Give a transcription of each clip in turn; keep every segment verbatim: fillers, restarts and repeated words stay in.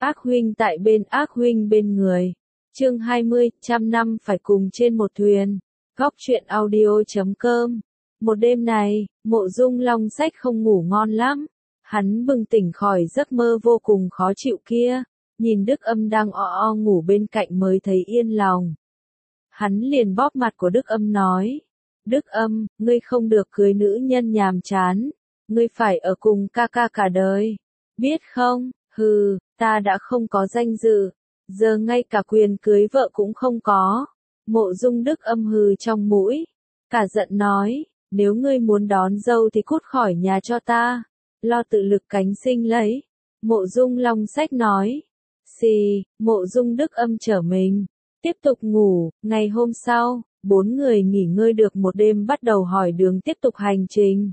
Ác huynh tại bên, ác huynh bên người. Chương hai mươi, trăm năm phải cùng trên một thuyền. Góc truyện audio chấm com. Một đêm này, Mộ Dung Long Sách không ngủ ngon lắm. Hắn bừng tỉnh khỏi giấc mơ vô cùng khó chịu kia, nhìn Đức Âm đang o o ngủ bên cạnh mới thấy yên lòng. Hắn liền bóp mặt của Đức Âm nói, Đức Âm, ngươi không được cưới nữ nhân nhàm chán, ngươi phải ở cùng ca ca cả đời, biết không? Hừ, ta đã không có danh dự, giờ ngay cả quyền cưới vợ cũng không có. Mộ Dung Đức Âm hừ trong mũi, cả giận nói, nếu ngươi muốn đón dâu thì cút khỏi nhà cho ta, lo tự lực cánh sinh lấy. Mộ Dung Long Sách nói, xì, Mộ Dung Đức Âm trở mình, tiếp tục ngủ. Ngày hôm sau, bốn người nghỉ ngơi được một đêm bắt đầu hỏi đường tiếp tục hành trình.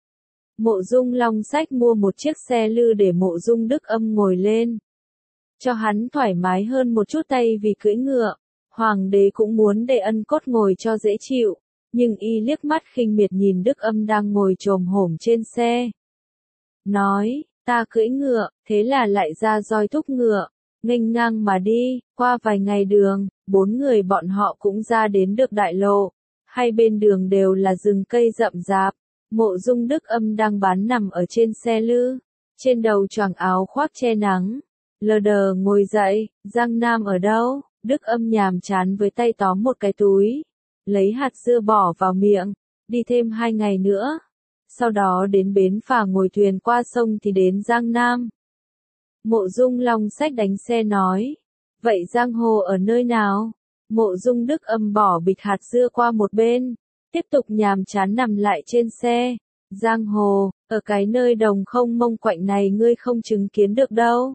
Mộ Dung Long Sách mua một chiếc xe lư để Mộ Dung Đức Âm ngồi lên, cho hắn thoải mái hơn một chút tay vì cưỡi ngựa. Hoàng đế cũng muốn để Ân Cốt ngồi cho dễ chịu, nhưng y liếc mắt khinh miệt nhìn Đức Âm đang ngồi chồm hổm trên xe. Nói, ta cưỡi ngựa, thế là lại ra roi thúc ngựa, nghênh ngang mà đi. Qua vài ngày đường, bốn người bọn họ cũng ra đến được đại lộ. Hai bên đường đều là rừng cây rậm rạp. Mộ Dung Đức Âm đang bán nằm ở trên xe lư, trên đầu choàng áo khoác che nắng, lờ đờ ngồi dậy. Giang Nam ở đâu? Đức Âm nhàm chán với tay tóm một cái túi, lấy hạt dưa bỏ vào miệng, đi thêm hai ngày nữa, sau đó đến bến phà ngồi thuyền qua sông thì đến Giang Nam. Mộ Dung Long Sách đánh xe nói, vậy giang hồ ở nơi nào? Mộ Dung Đức Âm bỏ bịch hạt dưa qua một bên, tiếp tục nhàm chán nằm lại trên xe. Giang hồ, ở cái nơi đồng không mông quạnh này ngươi không chứng kiến được đâu.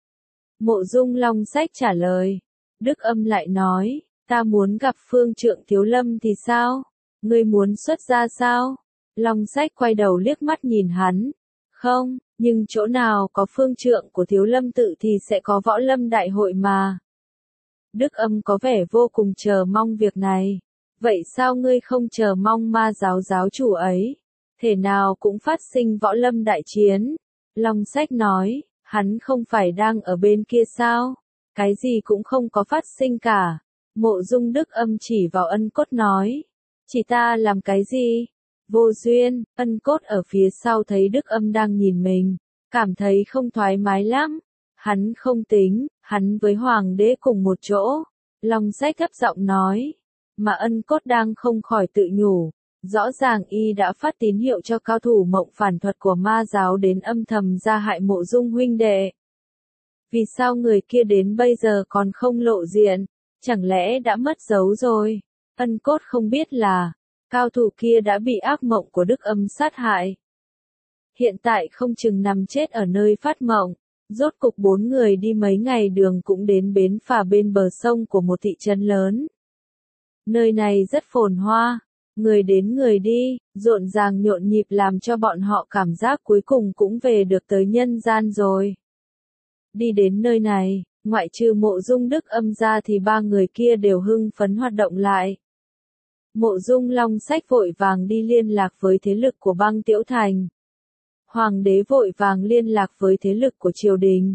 Mộ Dung Long Sách trả lời. Đức Âm lại nói, ta muốn gặp Phương Trượng Thiếu Lâm thì sao? Ngươi muốn xuất gia sao? Long Sách quay đầu liếc mắt nhìn hắn. Không, nhưng chỗ nào có Phương Trượng của Thiếu Lâm tự thì sẽ có Võ Lâm Đại hội mà. Đức Âm có vẻ vô cùng chờ mong việc này. Vậy sao ngươi không chờ mong ma giáo giáo chủ ấy? Thể nào cũng phát sinh Võ Lâm Đại chiến. Long Sách nói, hắn không phải đang ở bên kia sao? Cái gì cũng không có phát sinh cả. Mộ Dung Đức Âm chỉ vào Ân Cốt nói, chỉ ta làm cái gì? Vô duyên. Ân Cốt ở phía sau thấy Đức Âm đang nhìn mình, cảm thấy không thoải mái lắm. Hắn không tính, hắn với Hoàng đế cùng một chỗ. Long Sách thấp giọng nói, mà Ân Cốt đang không khỏi tự nhủ, rõ ràng y đã phát tín hiệu cho cao thủ mộng phản thuật của ma giáo đến âm thầm ra hại Mộ Dung huynh đệ. Vì sao người kia đến bây giờ còn không lộ diện? Chẳng lẽ đã mất dấu rồi? Ân Cốt không biết là, cao thủ kia đã bị ác mộng của Đức Âm sát hại. Hiện tại không chừng nằm chết ở nơi phát mộng. Rốt cục bốn người đi mấy ngày đường cũng đến bến phà bên bờ sông của một thị trấn lớn. Nơi này rất phồn hoa, người đến người đi, rộn ràng nhộn nhịp làm cho bọn họ cảm giác cuối cùng cũng về được tới nhân gian rồi. Đi đến nơi này, ngoại trừ Mộ Dung Đức Âm ra thì ba người kia đều hưng phấn hoạt động lại. Mộ Dung Long Sách vội vàng đi liên lạc với thế lực của Băng Tiễu Thành. Hoàng đế vội vàng liên lạc với thế lực của triều đình.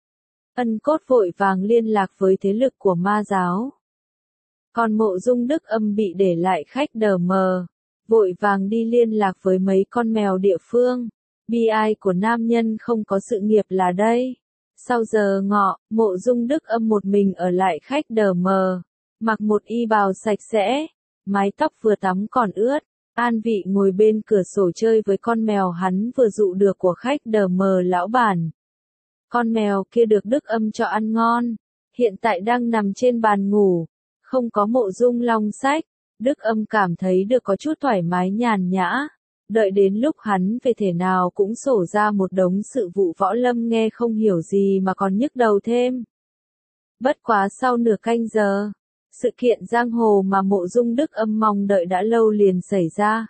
Ân Cốt vội vàng liên lạc với thế lực của ma giáo. Còn Mộ Dung Đức Âm bị để lại khách đờ mờ, vội vàng đi liên lạc với mấy con mèo địa phương. Bi ai của nam nhân không có sự nghiệp là đây. Sau giờ ngọ, Mộ Dung Đức Âm một mình ở lại khách đờ mờ, mặc một y bào sạch sẽ, mái tóc vừa tắm còn ướt, an vị ngồi bên cửa sổ chơi với con mèo hắn vừa dụ được của khách đờ mờ lão bản. Con mèo kia được Đức Âm cho ăn ngon, hiện tại đang nằm trên bàn ngủ, không có Mộ Dung Long Sách. Đức Âm cảm thấy được có chút thoải mái nhàn nhã. Đợi đến lúc hắn về thể nào cũng sổ ra một đống sự vụ võ lâm nghe không hiểu gì mà còn nhức đầu thêm. Bất quá sau nửa canh giờ, sự kiện giang hồ mà Mộ Dung Đức Âm mong đợi đã lâu liền xảy ra.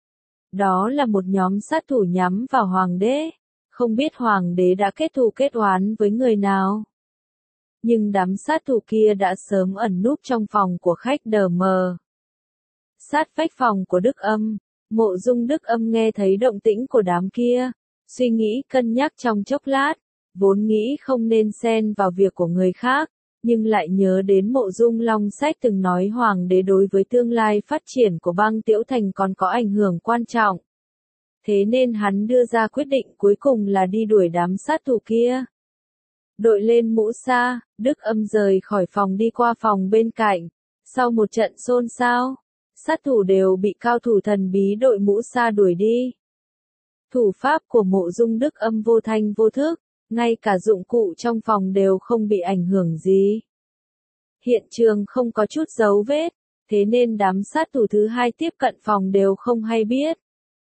Đó là một nhóm sát thủ nhắm vào Hoàng đế, không biết Hoàng đế đã kết thù kết oán với người nào. Nhưng đám sát thủ kia đã sớm ẩn núp trong phòng của khách đờ mờ. Sát vách phòng của Đức Âm. Mộ Dung Đức Âm nghe thấy động tĩnh của đám kia, suy nghĩ cân nhắc trong chốc lát, vốn nghĩ không nên xen vào việc của người khác, nhưng lại nhớ đến Mộ Dung Long Sách từng nói hoàng đế đối với tương lai phát triển của băng Tiễu Thành còn có ảnh hưởng quan trọng. Thế nên hắn đưa ra quyết định cuối cùng là đi đuổi đám sát thủ kia. Đội lên mũ sa, Đức Âm rời khỏi phòng đi qua phòng bên cạnh. Sau một trận xôn xao, sát thủ đều bị cao thủ thần bí đội mũ sa đuổi đi. Thủ pháp của Mộ Dung Đức Âm vô thanh vô thức, ngay cả dụng cụ trong phòng đều không bị ảnh hưởng gì. Hiện trường không có chút dấu vết, thế nên đám sát thủ thứ hai tiếp cận phòng đều không hay biết.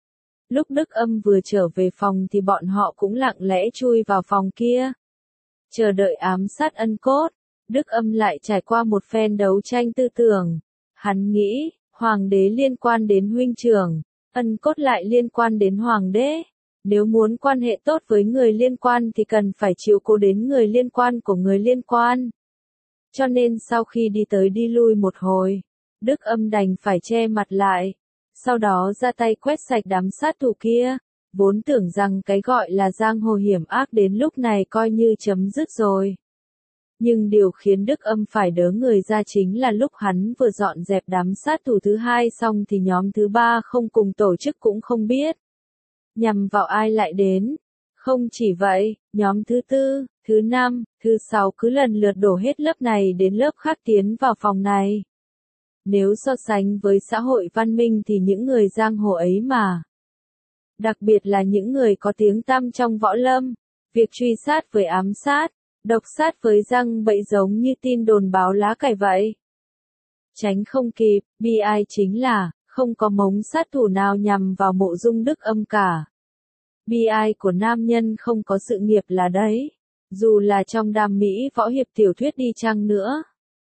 Lúc Đức Âm vừa trở về phòng thì bọn họ cũng lặng lẽ chui vào phòng kia. Chờ đợi ám sát Ân Cốt, Đức Âm lại trải qua một phen đấu tranh tư tưởng. Hắn nghĩ, hoàng đế liên quan đến huynh trưởng, Ân Cốt lại liên quan đến hoàng đế. Nếu muốn quan hệ tốt với người liên quan thì cần phải chiếu cố đến người liên quan của người liên quan. Cho nên sau khi đi tới đi lui một hồi, Đức Âm đành phải che mặt lại. Sau đó ra tay quét sạch đám sát thủ kia. Vốn tưởng rằng cái gọi là giang hồ hiểm ác đến lúc này coi như chấm dứt rồi. Nhưng điều khiến Đức Âm phải đớ người ra chính là lúc hắn vừa dọn dẹp đám sát thủ thứ hai xong thì nhóm thứ ba không cùng tổ chức cũng không biết. Nhằm vào ai lại đến. Không chỉ vậy, nhóm thứ tư, thứ năm, thứ sáu cứ lần lượt đổ hết lớp này đến lớp khác tiến vào phòng này. Nếu so sánh với xã hội văn minh thì những người giang hồ ấy mà. Đặc biệt là những người có tiếng tăm trong võ lâm, việc truy sát với ám sát, độc sát với răng bẫy giống như tin đồn báo lá cải vậy. Tránh không kịp, bi ai chính là, không có mống sát thủ nào nhằm vào Mộ Dung Đức Âm cả. Bi ai của nam nhân không có sự nghiệp là đấy, dù là trong đam mỹ võ hiệp tiểu thuyết đi chăng nữa.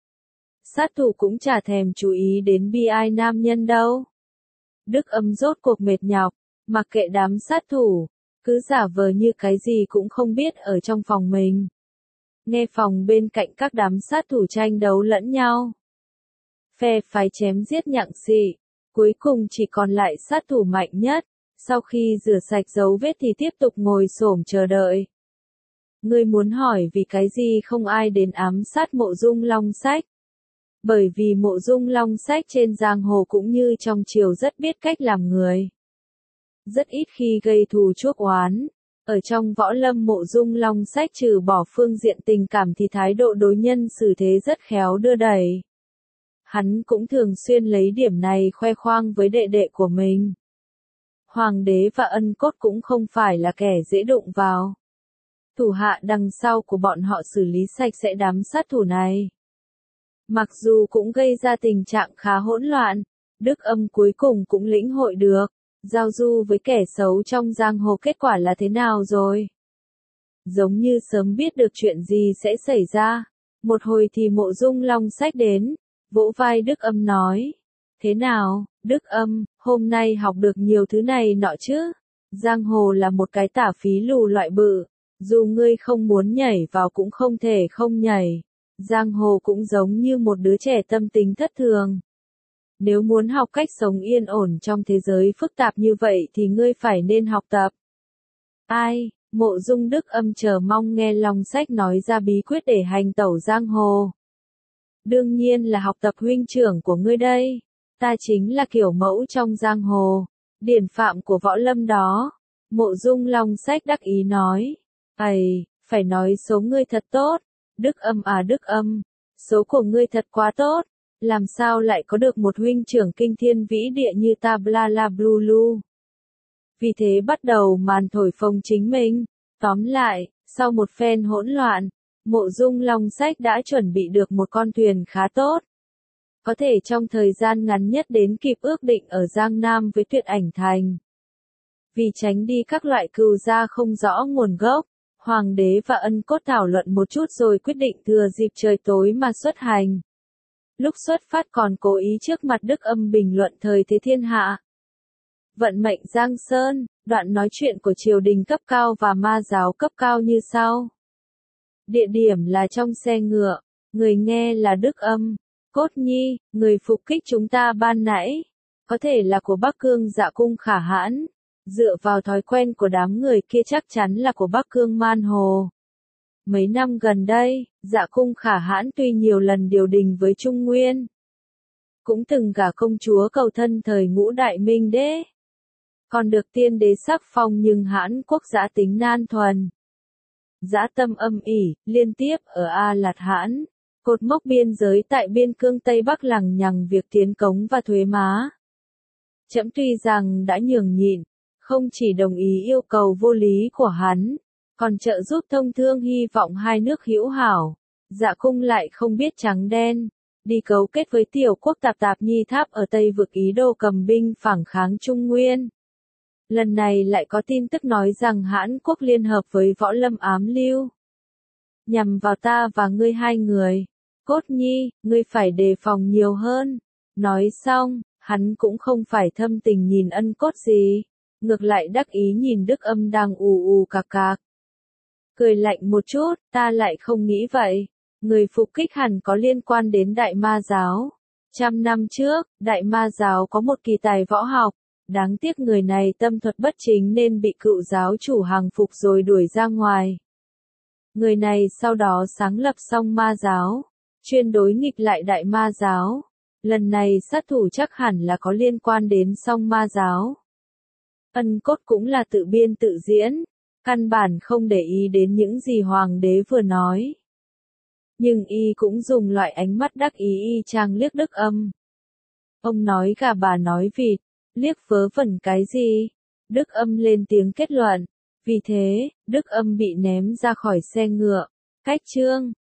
Sát thủ cũng chả thèm chú ý đến bi ai nam nhân đâu. Đức Âm rốt cuộc mệt nhọc, mặc kệ đám sát thủ, cứ giả vờ như cái gì cũng không biết ở trong phòng mình. Nghe phòng bên cạnh các đám sát thủ tranh đấu lẫn nhau. Phe phái chém giết nhặng xị, cuối cùng chỉ còn lại sát thủ mạnh nhất, sau khi rửa sạch dấu vết thì tiếp tục ngồi xổm chờ đợi. Ngươi muốn hỏi vì cái gì không ai đến ám sát Mộ Dung Long Sách? Bởi vì Mộ Dung Long Sách trên giang hồ cũng như trong triều rất biết cách làm người. Rất ít khi gây thù chuốc oán. Ở trong võ lâm Mộ Dung Long Sách trừ bỏ phương diện tình cảm thì thái độ đối nhân xử thế rất khéo đưa đẩy. Hắn cũng thường xuyên lấy điểm này khoe khoang với đệ đệ của mình. Hoàng đế và Ân Cốt cũng không phải là kẻ dễ đụng vào. Thủ hạ đằng sau của bọn họ xử lý sạch sẽ đám sát thủ này. Mặc dù cũng gây ra tình trạng khá hỗn loạn, Đức Âm cuối cùng cũng lĩnh hội được. Giao du với kẻ xấu trong giang hồ kết quả là thế nào rồi? Giống như sớm biết được chuyện gì sẽ xảy ra. Một hồi thì Mộ Dung Long Sách đến, vỗ vai Đức Âm nói. Thế nào, Đức Âm, hôm nay học được nhiều thứ này nọ chứ? Giang hồ là một cái tả phí lù loại bự, dù ngươi không muốn nhảy vào cũng không thể không nhảy. Giang hồ cũng giống như một đứa trẻ tâm tính thất thường. Nếu muốn học cách sống yên ổn trong thế giới phức tạp như vậy thì ngươi phải nên học tập. Ai, Mộ Dung Đức Âm chờ mong nghe Long Sách nói ra bí quyết để hành tẩu giang hồ. Đương nhiên là học tập huynh trưởng của ngươi đây. Ta chính là kiểu mẫu trong giang hồ, điển phạm của võ lâm đó. Mộ Dung Long Sách đắc ý nói. Ây, phải nói số ngươi thật tốt. Đức Âm à Đức Âm, số của ngươi thật quá tốt. Làm sao lại có được một huynh trưởng kinh thiên vĩ địa như ta bla la blu lu. Vì thế bắt đầu màn thổi phồng chính mình. Tóm lại, sau một phen hỗn loạn, Mộ Dung Long Sách đã chuẩn bị được một con thuyền khá tốt. Có thể trong thời gian ngắn nhất đến kịp ước định ở Giang Nam với Tuyệt Ảnh Thành. Vì tránh đi các loại cừu gia không rõ nguồn gốc, Hoàng đế và Ân Cốt thảo luận một chút rồi quyết định thừa dịp trời tối mà xuất hành. Lúc xuất phát còn cố ý trước mặt Đức Âm bình luận thời thế thiên hạ. Vận mệnh Giang Sơn, đoạn nói chuyện của triều đình cấp cao và ma giáo cấp cao như sau. Địa điểm là trong xe ngựa, người nghe là Đức Âm, Cốt Nhi, người phục kích chúng ta ban nãy. Có thể là của Bắc Cương Dạ Cung Khả Hãn. Dựa vào thói quen của đám người kia chắc chắn là của Bắc Cương Man Hồ. Mấy năm gần đây, Dạ cung Khả Hãn tuy nhiều lần điều đình với Trung Nguyên, cũng từng gả công chúa cầu thân thời Ngũ Đại Minh Đế, còn được tiên đế sắc phong, nhưng Hãn quốc dã tính nan thuần, dã tâm âm ỉ, liên tiếp ở A Lạt Hãn, cột mốc biên giới tại biên cương Tây Bắc lằng nhằng việc tiến cống và thuế má. Trẫm tuy rằng đã nhường nhịn, không chỉ đồng ý yêu cầu vô lý của hắn, còn trợ giúp thông thương hy vọng hai nước hữu hảo, Dạ cung lại không biết trắng đen, đi cấu kết với tiểu quốc Tạp Tạp Nhi Tháp ở Tây vực ý đồ cầm binh phản kháng Trung Nguyên. Lần này lại có tin tức nói rằng Hãn quốc liên hợp với võ lâm ám lưu, nhằm vào ta và ngươi hai người. Cốt Nhi, ngươi phải đề phòng nhiều hơn. Nói xong, hắn cũng không phải thâm tình nhìn Ân Cốt gì, ngược lại đắc ý nhìn Đức Âm đang ù ù cạc cạc. Cười lạnh một chút, ta lại không nghĩ vậy. Người phục kích hẳn có liên quan đến Đại Ma Giáo. Trăm năm trước, Đại Ma Giáo có một kỳ tài võ học, đáng tiếc người này tâm thuật bất chính nên bị cựu giáo chủ hàng phục rồi đuổi ra ngoài. Người này sau đó sáng lập Song Ma Giáo, chuyên đối nghịch lại Đại Ma Giáo. Lần này sát thủ chắc hẳn là có liên quan đến Song Ma Giáo. Ân Cốt cũng là tự biên tự diễn, căn bản không để ý đến những gì hoàng đế vừa nói. Nhưng y cũng dùng loại ánh mắt đắc ý y chang liếc Đức Âm. Ông nói gà bà nói vịt, liếc vớ vẩn cái gì? Đức Âm lên tiếng kết luận. Vì thế, Đức Âm bị ném ra khỏi xe ngựa. Cách chương